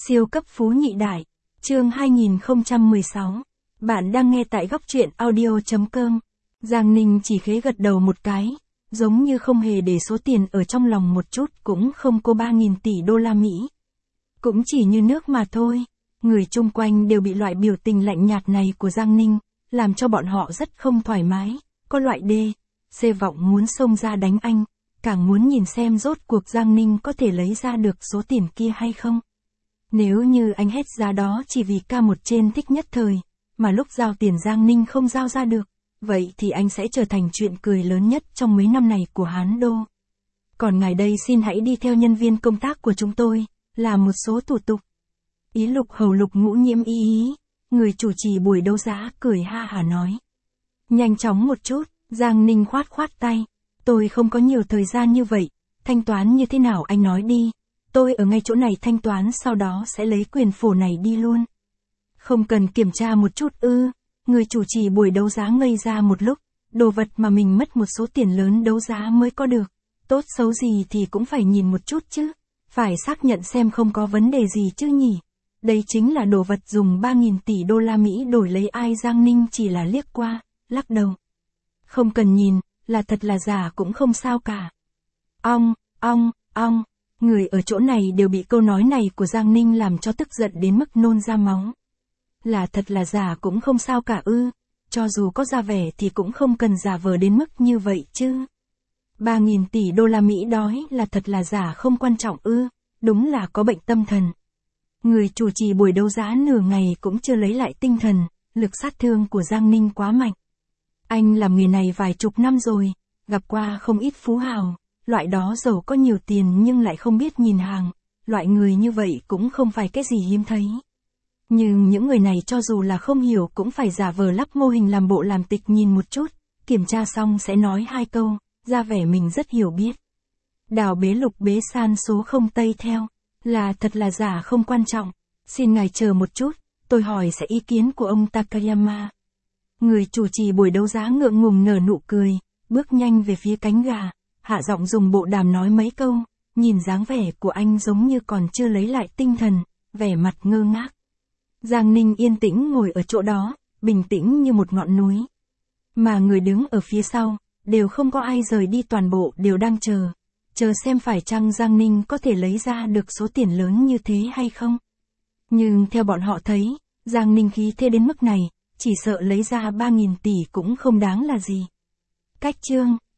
Siêu cấp phú nhị đại, chương 2016. Bạn đang nghe tại góc truyện audio.com. Giang Ninh chỉ khẽ gật đầu một cái, giống như không hề để số tiền ở trong lòng một chút, cũng không có 3.000 tỷ đô la Mỹ. Cũng chỉ như nước mà thôi. Người chung quanh đều bị loại biểu tình lạnh nhạt này của Giang Ninh, làm cho bọn họ rất không thoải mái, có loại C vọng muốn xông ra đánh anh, càng muốn nhìn xem rốt cuộc Giang Ninh có thể lấy ra được số tiền kia hay không. Nếu như anh hết giá đó chỉ vì ca một trên thích nhất thời, mà lúc giao tiền Giang Ninh không giao ra được, vậy thì anh sẽ trở thành chuyện cười lớn nhất trong mấy năm này của Hán Đô. Còn ngài đây xin hãy đi theo nhân viên công tác của chúng tôi, làm một số thủ tục. Ý Lục Hầu Lục Ngũ Nhiễm ý, người chủ trì buổi đấu giá cười ha hả nói. Nhanh chóng một chút, Giang Ninh khoát tay. Tôi không có nhiều thời gian như vậy, thanh toán như thế nào anh nói đi. Tôi ở ngay chỗ này thanh toán, sau đó sẽ lấy quyền phổ này đi luôn. Không cần kiểm tra một chút ư? Người chủ trì buổi đấu giá ngây ra một lúc, đồ vật mà mình mất một số tiền lớn đấu giá mới có được. Tốt xấu gì thì cũng phải nhìn một chút chứ. Phải xác nhận xem không có vấn đề gì chứ nhỉ. Đây chính là đồ vật dùng 3.000 tỷ đô la Mỹ đổi lấy ai? Giang Ninh chỉ là liếc qua, lắc đầu. Không cần nhìn, là thật là giả cũng không sao cả. Ong. Người ở chỗ này đều bị câu nói này của Giang Ninh làm cho tức giận đến mức nôn ra máu. Là thật là giả cũng không sao cả ư? Cho dù có ra vẻ thì cũng không cần giả vờ đến mức như vậy chứ. 3.000 tỷ đô la Mỹ đói là thật là giả không quan trọng ư? Đúng là có bệnh tâm thần. Người chủ trì buổi đấu giá nửa ngày cũng chưa lấy lại tinh thần, lực sát thương của Giang Ninh quá mạnh. Anh làm nghề này vài chục năm rồi, gặp qua không ít phú hào, loại đó giàu có nhiều tiền nhưng lại không biết nhìn hàng, loại người như vậy cũng không phải cái gì hiếm thấy. Nhưng những người này cho dù là không hiểu cũng phải giả vờ lắp mô hình làm bộ làm tịch nhìn một chút, kiểm tra xong sẽ nói hai câu, ra vẻ mình rất hiểu biết. Đào bế Lục bế san số không tây theo, là thật là giả không quan trọng, xin ngài chờ một chút, tôi hỏi sẽ ý kiến của ông Takayama. Người chủ trì buổi đấu giá ngượng ngùng nở nụ cười, bước nhanh về phía cánh gà, hạ giọng dùng bộ đàm nói mấy câu, nhìn dáng vẻ của anh giống như còn chưa lấy lại tinh thần, vẻ mặt ngơ ngác. Giang Ninh yên tĩnh ngồi ở chỗ đó, bình tĩnh như một ngọn núi. Mà người đứng ở phía sau, đều không có ai rời đi, toàn bộ đều đang chờ xem phải chăng Giang Ninh có thể lấy ra được số tiền lớn như thế hay không. Nhưng theo bọn họ thấy, Giang Ninh khí thế đến mức này, chỉ sợ lấy ra 3.000 tỷ cũng không đáng là gì. Cách chương